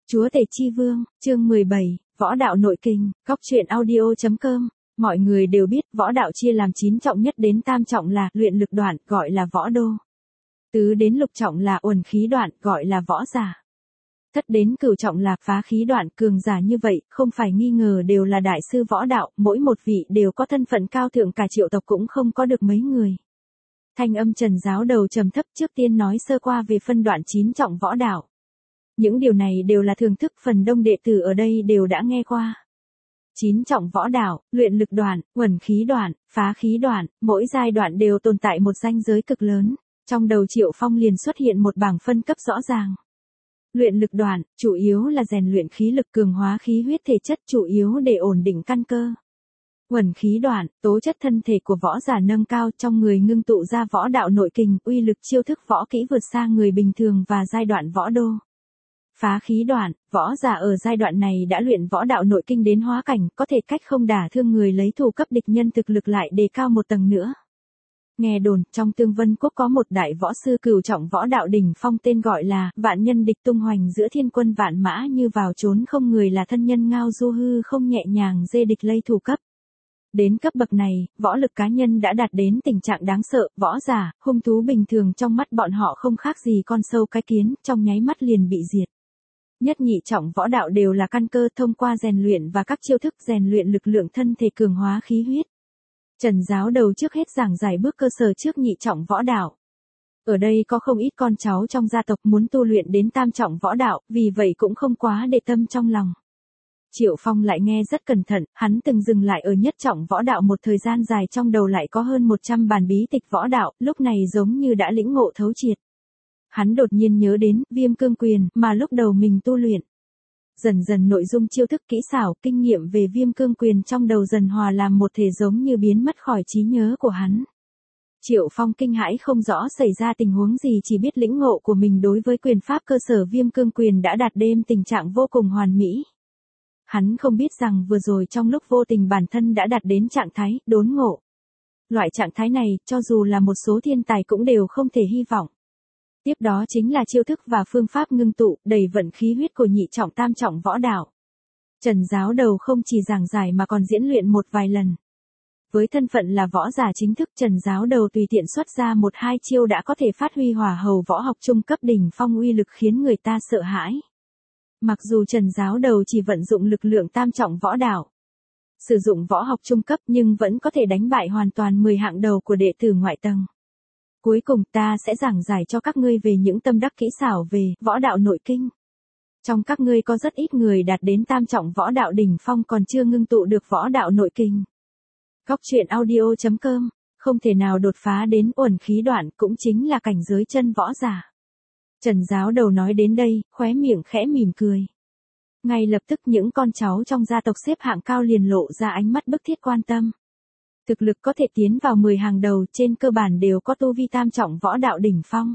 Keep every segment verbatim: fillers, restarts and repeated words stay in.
Chúa Tể Chi Vương, chương mười bảy, Võ đạo nội kinh, Góc truyện audio chấm com. Mọi người đều biết võ đạo chia làm chín trọng nhất đến tam trọng là luyện lực đoạn, gọi là võ đô. Tứ đến lục trọng là uẩn khí đoạn, gọi là võ giả. Thất đến cửu trọng là phá khí đoạn, cường giả như vậy, không phải nghi ngờ đều là đại sư võ đạo, mỗi một vị đều có thân phận cao thượng, cả triệu tộc cũng không có được mấy người. Thanh âm Trần giáo đầu trầm thấp, trước tiên nói sơ qua về phân đoạn chín trọng võ đạo. Những điều này đều là thường thức, phần đông đệ tử ở đây đều đã nghe qua. Chín trọng võ đạo, luyện lực đoạn, uẩn khí đoạn, phá khí đoạn, mỗi giai đoạn đều tồn tại một ranh giới cực lớn. Trong đầu Triệu Phong liền xuất hiện một bảng phân cấp rõ ràng. Luyện lực đoạn, chủ yếu là rèn luyện khí lực, cường hóa khí huyết thể chất, chủ yếu để ổn định căn cơ. Uẩn khí đoạn, tố chất thân thể của võ giả nâng cao, trong người ngưng tụ ra võ đạo nội kình, uy lực chiêu thức võ kỹ vượt xa người bình thường và giai đoạn võ đô. Phá khí đoạn, võ giả ở giai đoạn này đã luyện võ đạo nội kinh đến hóa cảnh, có thể cách không đả thương người, lấy thủ cấp địch nhân, thực lực lại đề cao một tầng nữa. Nghe đồn, trong Tương Vân Quốc có một đại võ sư cửu trọng võ đạo đỉnh phong tên gọi là Vạn Nhân Địch, tung hoành giữa thiên quân vạn mã như vào trốn không người, là thân nhân ngao du hư không, nhẹ nhàng dê địch lây thủ cấp. Đến cấp bậc này, võ lực cá nhân đã đạt đến tình trạng đáng sợ, võ giả, hung thú bình thường trong mắt bọn họ không khác gì con sâu cái kiến, trong nháy mắt liền bị diệt. Nhất nhị trọng võ đạo đều là căn cơ, thông qua rèn luyện và các chiêu thức rèn luyện lực lượng thân thể, cường hóa khí huyết. Trần giáo đầu trước hết giảng giải bước cơ sở trước nhị trọng võ đạo. Ở đây có không ít con cháu trong gia tộc muốn tu luyện đến tam trọng võ đạo, vì vậy cũng không quá để tâm trong lòng. Triệu Phong lại nghe rất cẩn thận, hắn từng dừng lại ở nhất trọng võ đạo một thời gian dài, trong đầu lại có hơn một trăm bản bí tịch võ đạo, lúc này giống như đã lĩnh ngộ thấu triệt. Hắn đột nhiên nhớ đến Viêm Cương Quyền mà lúc đầu mình tu luyện. Dần dần nội dung chiêu thức, kỹ xảo, kinh nghiệm về Viêm Cương Quyền trong đầu dần hòa làm một thể, giống như biến mất khỏi trí nhớ của hắn. Triệu Phong kinh hãi không rõ xảy ra tình huống gì, chỉ biết lĩnh ngộ của mình đối với quyền pháp cơ sở Viêm Cương Quyền đã đạt đến tình trạng vô cùng hoàn mỹ. Hắn không biết rằng vừa rồi trong lúc vô tình bản thân đã đạt đến trạng thái đốn ngộ. Loại trạng thái này, cho dù là một số thiên tài cũng đều không thể hy vọng. Tiếp đó chính là chiêu thức và phương pháp ngưng tụ, đầy vận khí huyết của nhị trọng tam trọng võ đạo. Trần giáo đầu không chỉ giảng giải mà còn diễn luyện một vài lần. Với thân phận là võ giả chính thức, Trần giáo đầu tùy tiện xuất ra một hai chiêu đã có thể phát huy hỏa hầu võ học trung cấp đỉnh phong, uy lực khiến người ta sợ hãi. Mặc dù Trần giáo đầu chỉ vận dụng lực lượng tam trọng võ đạo, sử dụng võ học trung cấp, nhưng vẫn có thể đánh bại hoàn toàn mười hạng đầu của đệ tử ngoại tầng. Cuối cùng ta sẽ giảng giải cho các ngươi về những tâm đắc kỹ xảo về võ đạo nội kinh. Trong các ngươi có rất ít người đạt đến tam trọng võ đạo đỉnh phong còn chưa ngưng tụ được võ đạo nội kinh. Góc truyện audio chấm com, không thể nào đột phá đến uẩn khí đoạn, cũng chính là cảnh giới chân võ giả. Trần giáo đầu nói đến đây, khóe miệng khẽ mỉm cười. Ngay lập tức những con cháu trong gia tộc xếp hạng cao liền lộ ra ánh mắt bức thiết quan tâm. Thực lực có thể tiến vào mười hàng đầu, trên cơ bản đều có tu vi tam trọng võ đạo đỉnh phong.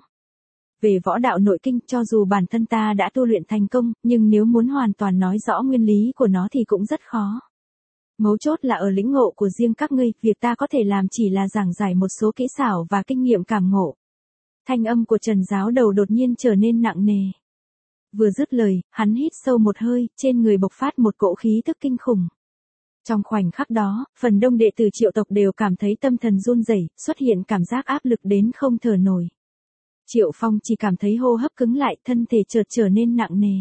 Về võ đạo nội kinh, cho dù bản thân ta đã tu luyện thành công, nhưng nếu muốn hoàn toàn nói rõ nguyên lý của nó thì cũng rất khó. Mấu chốt là ở lĩnh ngộ của riêng các ngươi, việc ta có thể làm chỉ là giảng giải một số kỹ xảo và kinh nghiệm cảm ngộ. Thanh âm của Trần giáo đầu đột nhiên trở nên nặng nề. Vừa dứt lời, hắn hít sâu một hơi, trên người bộc phát một cỗ khí tức kinh khủng. Trong khoảnh khắc đó, phần đông đệ tử Triệu tộc đều cảm thấy tâm thần run rẩy, xuất hiện cảm giác áp lực đến không thở nổi. Triệu Phong chỉ cảm thấy hô hấp cứng lại, thân thể chợt trở nên nặng nề.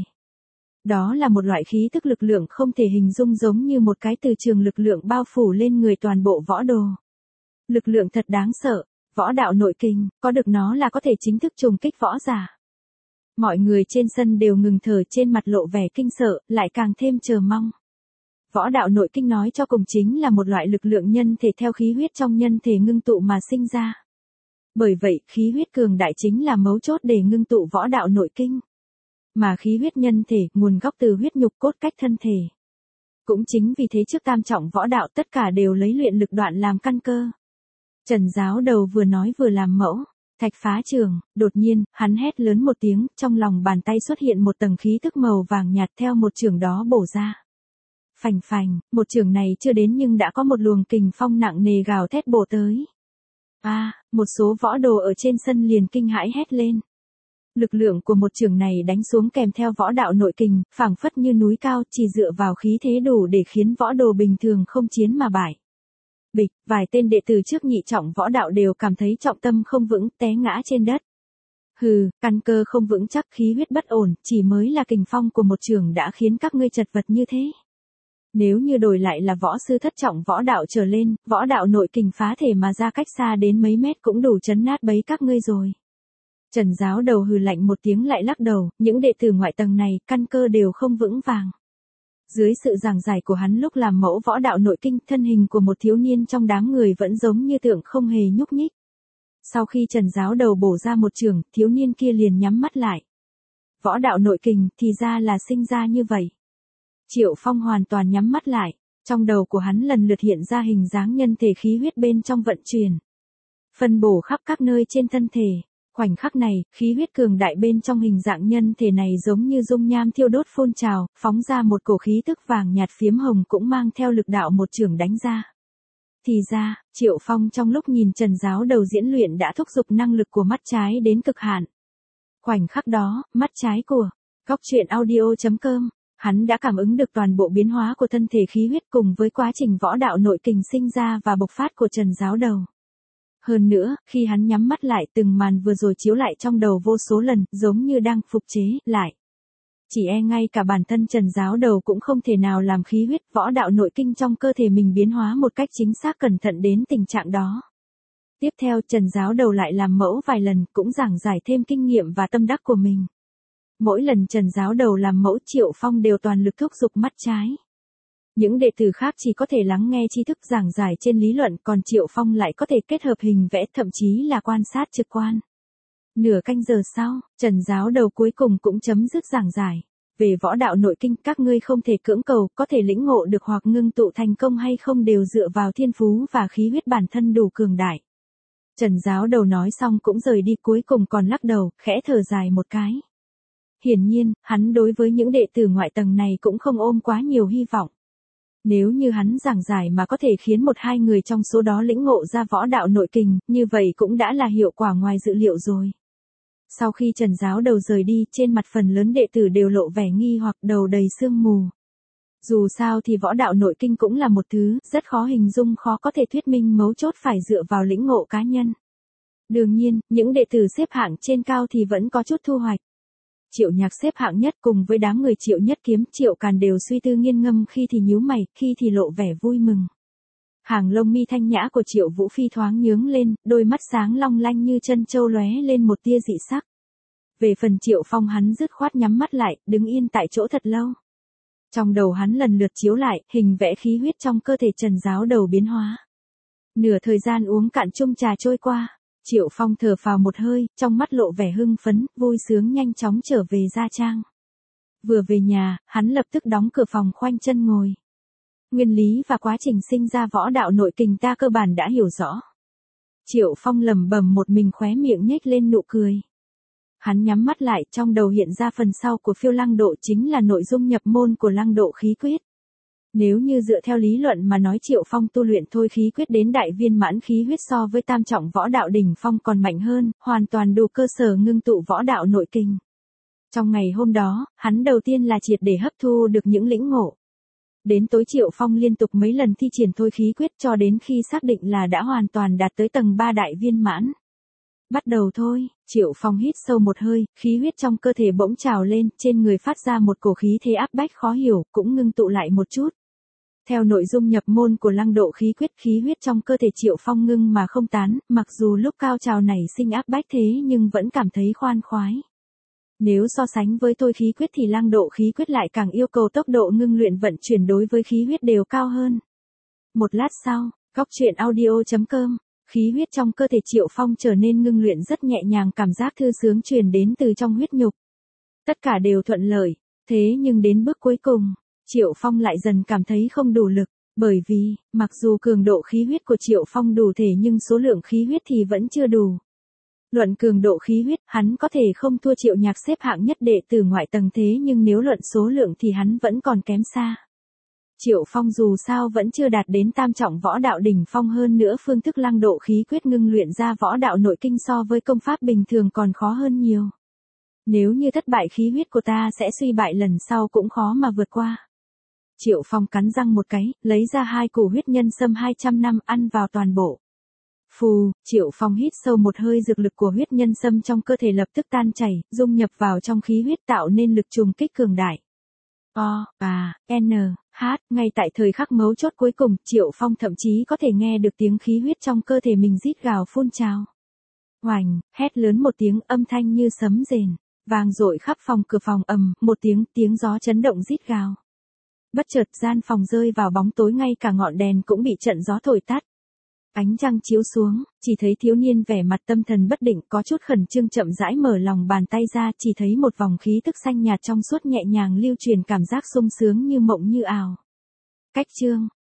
Đó là một loại khí tức lực lượng không thể hình dung, giống như một cái từ trường lực lượng bao phủ lên người toàn bộ võ đồ. Lực lượng thật đáng sợ, võ đạo nội kinh, có được nó là có thể chính thức trùng kích võ giả. Mọi người trên sân đều ngừng thở, trên mặt lộ vẻ kinh sợ, lại càng thêm chờ mong. Võ đạo nội kinh nói cho cùng chính là một loại lực lượng nhân thể theo khí huyết trong nhân thể ngưng tụ mà sinh ra. Bởi vậy, khí huyết cường đại chính là mấu chốt để ngưng tụ võ đạo nội kinh. Mà khí huyết nhân thể, nguồn gốc từ huyết nhục cốt cách thân thể. Cũng chính vì thế trước tam trọng võ đạo tất cả đều lấy luyện lực đoạn làm căn cơ. Trần giáo đầu vừa nói vừa làm mẫu. Thạch phá trường, đột nhiên, hắn hét lớn một tiếng, trong lòng bàn tay xuất hiện một tầng khí tức màu vàng nhạt theo một chưởng đó bổ ra. Phành phành, một chưởng này chưa đến nhưng đã có một luồng kình phong nặng nề gào thét bổ tới. A, à, một số võ đồ ở trên sân liền kinh hãi hét lên. Lực lượng của một chưởng này đánh xuống kèm theo võ đạo nội kình, phảng phất như núi cao, chỉ dựa vào khí thế đủ để khiến võ đồ bình thường không chiến mà bại. Bịch, vài tên đệ tử trước nhị trọng võ đạo đều cảm thấy trọng tâm không vững, té ngã trên đất. Hừ, căn cơ không vững chắc, khí huyết bất ổn, chỉ mới là kình phong của một chưởng đã khiến các ngươi chật vật như thế. Nếu như đổi lại là võ sư thất trọng võ đạo trở lên, võ đạo nội kình phá thể mà ra cách xa đến mấy mét cũng đủ chấn nát bấy các ngươi rồi. Trần giáo đầu hừ lạnh một tiếng lại lắc đầu, những đệ tử ngoại tầng này, căn cơ đều không vững vàng. Dưới sự giảng giải của hắn lúc làm mẫu võ đạo nội kinh, thân hình của một thiếu niên trong đám người vẫn giống như tượng không hề nhúc nhích. Sau khi Trần giáo đầu bổ ra một chưởng, thiếu niên kia liền nhắm mắt lại. Võ đạo nội kình thì ra là sinh ra như vậy. Triệu Phong hoàn toàn nhắm mắt lại, trong đầu của hắn lần lượt hiện ra hình dáng nhân thể khí huyết bên trong vận chuyển. Phân bổ khắp các nơi trên thân thể. Khoảnh khắc này, khí huyết cường đại bên trong hình dạng nhân thể này giống như dung nham thiêu đốt phun trào, phóng ra một cổ khí tức vàng nhạt phiếm hồng cũng mang theo lực đạo một chưởng đánh ra. Thì ra, Triệu Phong trong lúc nhìn Trần giáo đầu diễn luyện đã thúc giục năng lực của mắt trái đến cực hạn. Khoảnh khắc đó, mắt trái của Góc Truyện Audio chấm com, hắn đã cảm ứng được toàn bộ biến hóa của thân thể khí huyết cùng với quá trình võ đạo nội kình sinh ra và bộc phát của Trần giáo đầu. Hơn nữa, khi hắn nhắm mắt lại từng màn vừa rồi chiếu lại trong đầu vô số lần, giống như đang phục chế lại. Chỉ e ngay cả bản thân Trần giáo đầu cũng không thể nào làm khí huyết võ đạo nội kinh trong cơ thể mình biến hóa một cách chính xác cẩn thận đến tình trạng đó. Tiếp theo Trần giáo đầu lại làm mẫu vài lần cũng giảng giải thêm kinh nghiệm và tâm đắc của mình. Mỗi lần Trần giáo đầu làm mẫu Triệu Phong đều toàn lực thúc giục mắt trái. Những đệ tử khác chỉ có thể lắng nghe tri thức giảng giải trên lý luận, còn Triệu Phong lại có thể kết hợp hình vẽ, thậm chí là quan sát trực quan. Nửa canh giờ sau, Trần giáo đầu cuối cùng cũng chấm dứt giảng giải. Về võ đạo nội kinh, các ngươi không thể cưỡng cầu, có thể lĩnh ngộ được hoặc ngưng tụ thành công hay không đều dựa vào thiên phú và khí huyết bản thân đủ cường đại. Trần giáo đầu nói xong cũng rời đi, cuối cùng còn lắc đầu, khẽ thở dài một cái. Hiển nhiên, hắn đối với những đệ tử ngoại tầng này cũng không ôm quá nhiều hy vọng. Nếu như hắn giảng giải mà có thể khiến một hai người trong số đó lĩnh ngộ ra võ đạo nội kình, như vậy cũng đã là hiệu quả ngoài dự liệu rồi. Sau khi Trần giáo đầu rời đi, trên mặt phần lớn đệ tử đều lộ vẻ nghi hoặc, đầu đầy sương mù. Dù sao thì võ đạo nội kinh cũng là một thứ rất khó hình dung, khó có thể thuyết minh, mấu chốt phải dựa vào lĩnh ngộ cá nhân. Đương nhiên, những đệ tử xếp hạng trên cao thì vẫn có chút thu hoạch. Triệu Nhạc xếp hạng nhất cùng với đám người Triệu Nhất Kiếm, Triệu Càn đều suy tư nghiêng ngâm, khi thì nhíu mày, khi thì lộ vẻ vui mừng. Hàng lông mi thanh nhã của Triệu Vũ Phi thoáng nhướng lên, đôi mắt sáng long lanh như chân châu lóe lên một tia dị sắc. Về phần Triệu Phong, hắn dứt khoát nhắm mắt lại, đứng yên tại chỗ thật lâu. Trong đầu hắn lần lượt chiếu lại, hình vẽ khí huyết trong cơ thể Trần giáo đầu biến hóa. Nửa thời gian uống cạn chung trà trôi qua, Triệu Phong thở phào một hơi, trong mắt lộ vẻ hưng phấn, vui sướng nhanh chóng trở về gia trang. Vừa về nhà, hắn lập tức đóng cửa phòng, khoanh chân ngồi. Nguyên lý và quá trình sinh ra võ đạo nội kình ta cơ bản đã hiểu rõ. Triệu Phong lẩm bẩm một mình, khóe miệng nhếch lên nụ cười. Hắn nhắm mắt lại, trong đầu hiện ra phần sau của phiêu lăng độ, chính là nội dung nhập môn của lăng độ khí quyết. Nếu như dựa theo lý luận mà nói, Triệu Phong tu luyện thôi khí quyết đến đại viên mãn khí huyết so với tam trọng võ đạo đỉnh phong còn mạnh hơn, hoàn toàn đủ cơ sở ngưng tụ võ đạo nội kình. Trong ngày hôm đó, hắn đầu tiên là triệt để hấp thu được những lĩnh ngộ. Đến tối Triệu Phong liên tục mấy lần thi triển thôi khí quyết cho đến khi xác định là đã hoàn toàn đạt tới tầng ba đại viên mãn. Bắt đầu thôi, Triệu Phong hít sâu một hơi, khí huyết trong cơ thể bỗng trào lên, trên người phát ra một cổ khí thế áp bách khó hiểu, cũng ngưng tụ lại một chút. Theo nội dung nhập môn của lăng độ khí quyết, khí huyết trong cơ thể Triệu Phong ngưng mà không tán, mặc dù lúc cao trào này sinh áp bách thế nhưng vẫn cảm thấy khoan khoái. Nếu so sánh với thôi khí quyết thì lăng độ khí quyết lại càng yêu cầu tốc độ ngưng luyện vận chuyển đối với khí huyết đều cao hơn. Một lát sau, Góc Truyện Audio chấm com, khí huyết trong cơ thể Triệu Phong trở nên ngưng luyện rất nhẹ nhàng, cảm giác thư sướng truyền đến từ trong huyết nhục. Tất cả đều thuận lợi, thế nhưng đến bước cuối cùng, Triệu Phong lại dần cảm thấy không đủ lực, bởi vì, mặc dù cường độ khí huyết của Triệu Phong đủ thể nhưng số lượng khí huyết thì vẫn chưa đủ. Luận cường độ khí huyết, hắn có thể không thua Triệu Nhạc xếp hạng nhất đệ tử ngoại tầng, thế nhưng nếu luận số lượng thì hắn vẫn còn kém xa. Triệu Phong dù sao vẫn chưa đạt đến tam trọng võ đạo đỉnh phong, hơn nữa phương thức lăng độ khí quyết ngưng luyện ra võ đạo nội kinh so với công pháp bình thường còn khó hơn nhiều. Nếu như thất bại khí huyết của ta sẽ suy bại lần sau cũng khó mà vượt qua. Triệu Phong cắn răng một cái, lấy ra hai củ huyết nhân sâm hai trăm năm ăn vào toàn bộ. Phù, Triệu Phong hít sâu một hơi, dược lực của huyết nhân sâm trong cơ thể lập tức tan chảy, dung nhập vào trong khí huyết tạo nên lực trùng kích cường đại. O, A, N, H, ngay tại thời khắc mấu chốt cuối cùng, Triệu Phong thậm chí có thể nghe được tiếng khí huyết trong cơ thể mình rít gào phun trào. Oành, hét lớn một tiếng, âm thanh như sấm rền, vang dội khắp phòng, cửa phòng ầm, một tiếng, tiếng gió chấn động rít gào. Bất chợt gian phòng rơi vào bóng tối, ngay cả ngọn đèn cũng bị trận gió thổi tắt. Ánh trăng chiếu xuống, chỉ thấy thiếu niên vẻ mặt tâm thần bất định, có chút khẩn trương chậm rãi mở lòng bàn tay ra, chỉ thấy một vòng khí tức xanh nhạt trong suốt nhẹ nhàng lưu truyền, cảm giác sung sướng như mộng như ảo. Cách chương